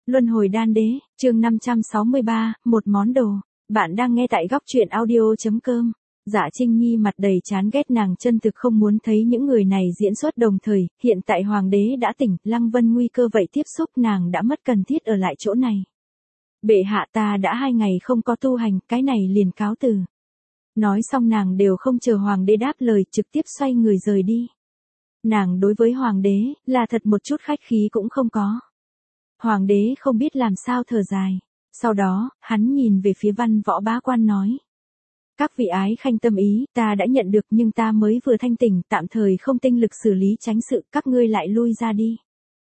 Luân hồi đan đế, chương 563, một món đồ. Bạn đang nghe tại góc truyện audio.com. Dạ Trinh Nhi mặt đầy chán ghét, nàng chân thực không muốn thấy những người này diễn xuất đồng thời, hiện tại hoàng đế đã tỉnh, Lăng Vân nguy cơ vậy tiếp xúc, nàng đã mất cần thiết ở lại chỗ này. Bệ hạ, ta đã 2 ngày không có tu hành, cái này liền cáo từ. Nói xong nàng đều không chờ hoàng đế đáp lời, trực tiếp xoay người rời đi. Nàng đối với hoàng đế, là thật một chút khách khí cũng không có. Hoàng đế không biết làm sao thở dài. Sau đó, hắn nhìn về phía Văn Võ Bá Quan nói. Các vị ái khanh tâm ý, ta đã nhận được nhưng ta mới vừa thanh tỉnh, tạm thời không tinh lực xử lý tránh sự, các ngươi lại lui ra đi.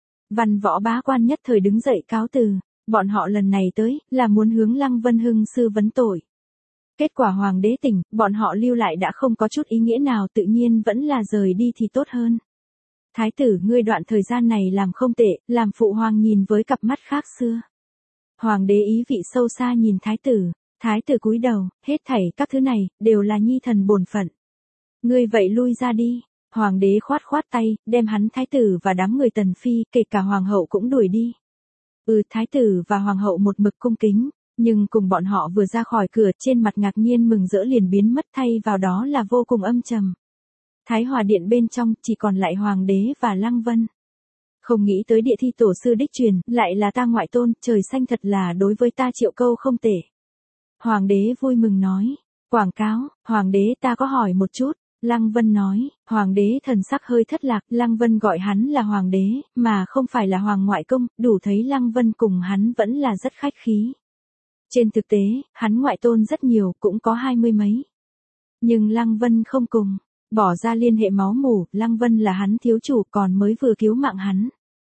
Văn Võ Bá Quan nhất thời đứng dậy cáo từ, bọn họ lần này tới, là muốn hướng Lăng Vân Hưng sư vấn tội. Kết quả hoàng đế tỉnh, bọn họ lưu lại đã không có chút ý nghĩa nào, tự nhiên vẫn là rời đi thì tốt hơn. Thái tử, ngươi đoạn thời gian này làm không tệ, làm phụ hoàng nhìn với cặp mắt khác xưa. Hoàng đế ý vị sâu xa nhìn thái tử cúi đầu, hết thảy các thứ này, đều là nhi thần bổn phận. Ngươi vậy lui ra đi. Hoàng đế khoát khoát tay, đem hắn thái tử và đám người tần phi, kể cả hoàng hậu cũng đuổi đi. Thái tử và hoàng hậu một mực cung kính, nhưng cùng bọn họ vừa ra khỏi cửa, trên mặt ngạc nhiên mừng rỡ liền biến mất, thay vào đó là vô cùng âm trầm. Thái Hòa điện bên trong chỉ còn lại hoàng đế và Lăng Vân. Không nghĩ tới địa thi tổ sư đích truyền, lại là ta ngoại tôn, trời xanh thật là đối với ta triệu câu không tệ. Hoàng đế vui mừng nói, quảng cáo, hoàng đế ta có hỏi một chút. Lăng Vân nói, hoàng đế thần sắc hơi thất lạc, Lăng Vân gọi hắn là hoàng đế, mà không phải là hoàng ngoại công, đủ thấy Lăng Vân cùng hắn vẫn là rất khách khí. Trên thực tế, hắn ngoại tôn rất nhiều, cũng có 20 mấy. Nhưng Lăng Vân không cùng. Bỏ ra liên hệ máu mủ, Lăng Vân là hắn thiếu chủ, còn mới vừa cứu mạng hắn.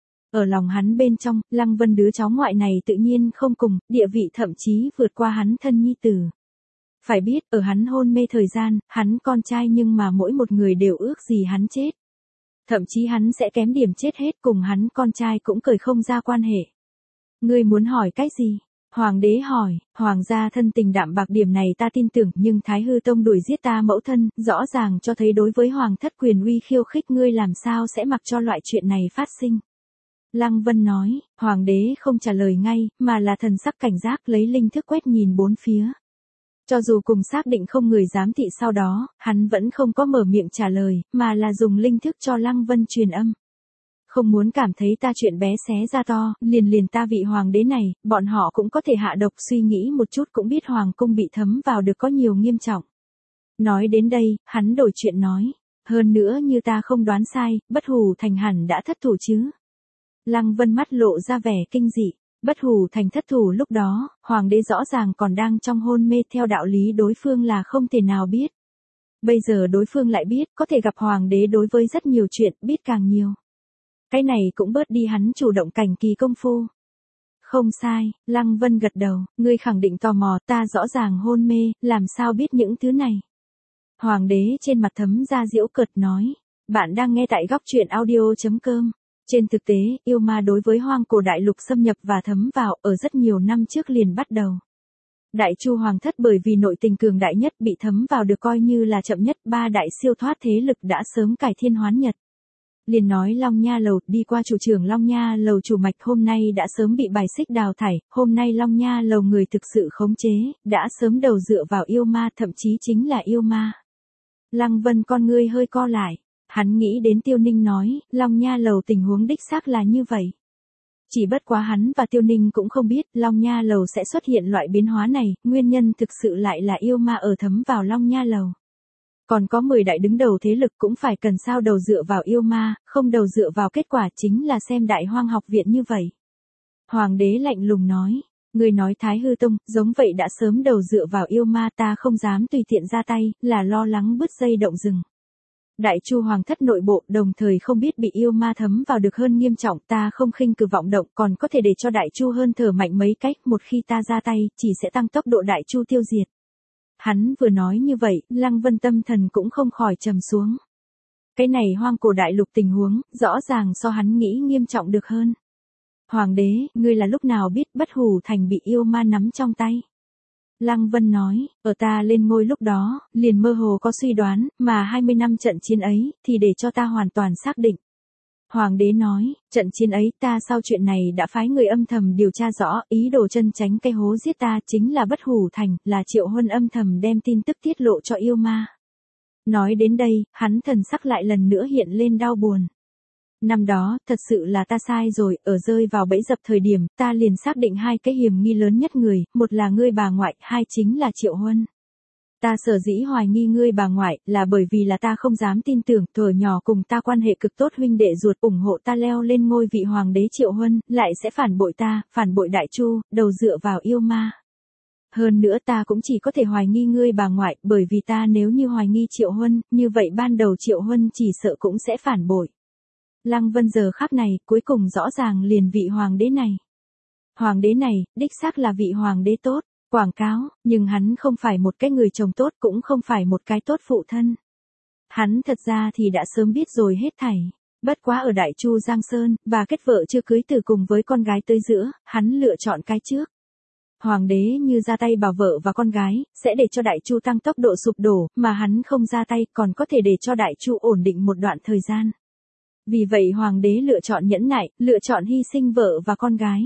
Ở lòng hắn bên trong, Lăng Vân đứa cháu ngoại này tự nhiên không cùng, địa vị thậm chí vượt qua hắn thân nhi tử. Phải biết, ở hắn hôn mê thời gian, hắn con trai nhưng mà mỗi một người đều ước gì hắn chết. Thậm chí hắn sẽ kém điểm chết hết, cùng hắn con trai cũng cởi không ra quan hệ. Ngươi muốn hỏi cái gì? Hoàng đế hỏi, hoàng gia thân tình đạm bạc điểm này ta tin tưởng, nhưng Thái Hư Tông đuổi giết ta mẫu thân, rõ ràng cho thấy đối với hoàng thất quyền uy khiêu khích, ngươi làm sao sẽ mặc cho loại chuyện này phát sinh. Lăng Vân nói, hoàng đế không trả lời ngay, mà là thần sắc cảnh giác, lấy linh thức quét nhìn bốn phía. Cho dù cùng xác định không người giám thị sau đó, hắn vẫn không có mở miệng trả lời, mà là dùng linh thức cho Lăng Vân truyền âm. Không muốn cảm thấy ta chuyện bé xé ra to, liền ta vị hoàng đế này, bọn họ cũng có thể hạ độc, suy nghĩ một chút cũng biết hoàng cung bị thấm vào được có nhiều nghiêm trọng. Nói đến đây, hắn đổi chuyện nói, hơn nữa như ta không đoán sai, Bất Hủ Thành hẳn đã thất thủ chứ. Lăng Vân mắt lộ ra vẻ kinh dị, Bất Hủ Thành thất thủ lúc đó, hoàng đế rõ ràng còn đang trong hôn mê, theo đạo lý đối phương là không thể nào biết. Bây giờ đối phương lại biết, có thể gặp hoàng đế đối với rất nhiều chuyện, biết càng nhiều. Cái này cũng bớt đi hắn chủ động cảnh kỳ công phu. Không sai, Lăng Vân gật đầu, ngươi khẳng định tò mò, ta rõ ràng hôn mê, làm sao biết những thứ này. Hoàng đế trên mặt thấm ra giễu cợt nói, bạn đang nghe tại góc truyện audio.com. Trên thực tế, yêu ma đối với hoang cổ đại lục xâm nhập và thấm vào, ở rất nhiều năm trước liền bắt đầu. Đại Chu hoàng thất bởi vì nội tình cường đại nhất bị thấm vào được coi như là chậm nhất, 3 đại siêu thoát thế lực đã sớm cải thiên hoán nhật. Liền nói Long Nha Lầu, đi qua chủ trưởng Long Nha Lầu chủ mạch hôm nay đã sớm bị bài xích đào thải, hôm nay Long Nha Lầu người thực sự khống chế, đã sớm đầu dựa vào yêu ma, thậm chí chính là yêu ma. Lăng Vân con ngươi hơi co lại, hắn nghĩ đến Tiêu Ninh nói, Long Nha Lầu tình huống đích xác là như vậy. Chỉ bất quá hắn và Tiêu Ninh cũng không biết, Long Nha Lầu sẽ xuất hiện loại biến hóa này, nguyên nhân thực sự lại là yêu ma ở thấm vào Long Nha Lầu. Còn có 10 đại đứng đầu thế lực cũng phải cần sao đầu dựa vào yêu ma, không đầu dựa vào kết quả chính là xem Đại Hoang học viện như vậy. Hoàng đế lạnh lùng nói, người nói Thái Hư Tông, giống vậy đã sớm đầu dựa vào yêu ma, ta không dám tùy tiện ra tay, là lo lắng bứt dây động rừng. Đại Chu hoàng thất nội bộ đồng thời không biết bị yêu ma thấm vào được hơn nghiêm trọng, ta không khinh cử vọng động, còn có thể để cho Đại Chu hơn thở mạnh mấy cách, một khi ta ra tay, chỉ sẽ tăng tốc độ Đại Chu tiêu diệt. Hắn vừa nói như vậy, Lăng Vân tâm thần cũng không khỏi trầm xuống. Cái này hoang cổ đại lục tình huống, rõ ràng so hắn nghĩ nghiêm trọng được hơn. Hoàng đế, ngươi là lúc nào biết Bất Hủ Thành bị yêu ma nắm trong tay? Lăng Vân nói, ở ta lên ngôi lúc đó, liền mơ hồ có suy đoán, mà 20 năm trận chiến ấy, thì để cho ta hoàn toàn xác định. Hoàng đế nói, trận chiến ấy ta sau chuyện này đã phái người âm thầm điều tra rõ, ý đồ chân tránh cái hố giết ta chính là Bất Hủ Thành, là Triệu Huân âm thầm đem tin tức tiết lộ cho yêu ma. Nói đến đây, hắn thần sắc lại lần nữa hiện lên đau buồn. Năm đó, thật sự là ta sai rồi, ở rơi vào bẫy dập thời điểm, ta liền xác định hai cái hiểm nghi lớn nhất người, một là ngươi bà ngoại, hai chính là Triệu Huân. Ta sở dĩ hoài nghi ngươi bà ngoại, là bởi vì là ta không dám tin tưởng, thuở nhỏ cùng ta quan hệ cực tốt huynh đệ ruột ủng hộ ta leo lên ngôi vị hoàng đế Triệu Huân, lại sẽ phản bội ta, phản bội Đại Chu, đầu dựa vào yêu ma. Hơn nữa ta cũng chỉ có thể hoài nghi ngươi bà ngoại, bởi vì ta nếu như hoài nghi Triệu Huân, như vậy ban đầu Triệu Huân chỉ sợ cũng sẽ phản bội. Lăng Vân giờ khắc này, cuối cùng rõ ràng liền vị hoàng đế này. Hoàng đế này, đích xác là vị hoàng đế tốt, quảng cáo, nhưng hắn không phải một cái người chồng tốt, cũng không phải một cái tốt phụ thân. Hắn thật ra thì đã sớm biết rồi hết thảy. Bất quá ở Đại Chu Giang Sơn, và kết vợ chưa cưới từ cùng với con gái tới giữa, hắn lựa chọn cái trước. Hoàng đế như ra tay bảo vợ và con gái, sẽ để cho Đại Chu tăng tốc độ sụp đổ, mà hắn không ra tay còn có thể để cho Đại Chu ổn định một đoạn thời gian. Vì vậy hoàng đế lựa chọn nhẫn nại, lựa chọn hy sinh vợ và con gái.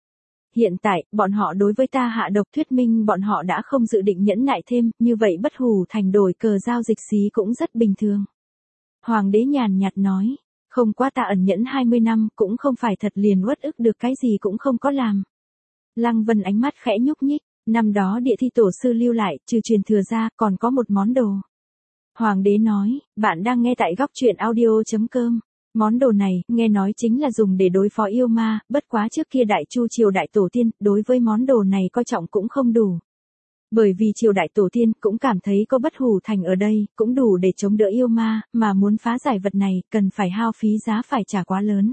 Hiện tại, bọn họ đối với ta hạ độc, thuyết minh bọn họ đã không dự định nhẫn nại thêm, như vậy Bất Hủ Thành đổi cờ giao dịch xí cũng rất bình thường. Hoàng đế nhàn nhạt nói, không qua ta ẩn nhẫn 20 năm, cũng không phải thật liền uất ức được cái gì cũng không có làm. Lăng Vân ánh mắt khẽ nhúc nhích, năm đó địa thi tổ sư lưu lại, trừ truyền thừa ra, còn có một món đồ. Hoàng đế nói, bạn đang nghe tại góc truyện audio.com. Món đồ này, nghe nói chính là dùng để đối phó yêu ma, bất quá trước kia Đại Chu triều đại tổ tiên, đối với món đồ này coi trọng cũng không đủ. Bởi vì triều đại tổ tiên cũng cảm thấy có Bất Hủ Thành ở đây, cũng đủ để chống đỡ yêu ma, mà muốn phá giải vật này, cần phải hao phí giá phải trả quá lớn.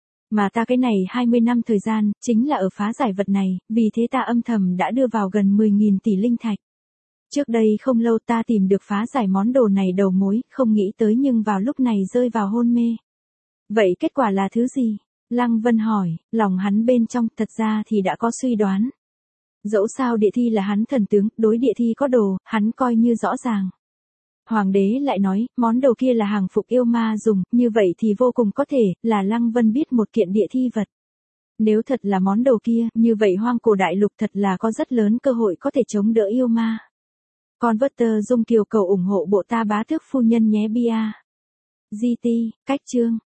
Mà ta cái này 20 năm thời gian, chính là ở phá giải vật này, vì thế ta âm thầm đã đưa vào gần 10.000 tỷ linh thạch. Trước đây không lâu ta tìm được phá giải món đồ này đầu mối, không nghĩ tới nhưng vào lúc này rơi vào hôn mê. Vậy kết quả là thứ gì? Lăng Vân hỏi, lòng hắn bên trong thật ra thì đã có suy đoán. Dẫu sao địa thi là hắn thần tướng, đối địa thi có đồ, hắn coi như rõ ràng. Hoàng đế lại nói, món đồ kia là hàng phục yêu ma dùng, như vậy thì vô cùng có thể, là Lăng Vân biết một kiện địa thi vật. Nếu thật là món đồ kia, như vậy hoang cổ đại lục thật là có rất lớn cơ hội có thể chống đỡ yêu ma. Converter Dung Kiều cầu ủng hộ bộ ta bá tước phu nhân nhé bia. GT, cách chương.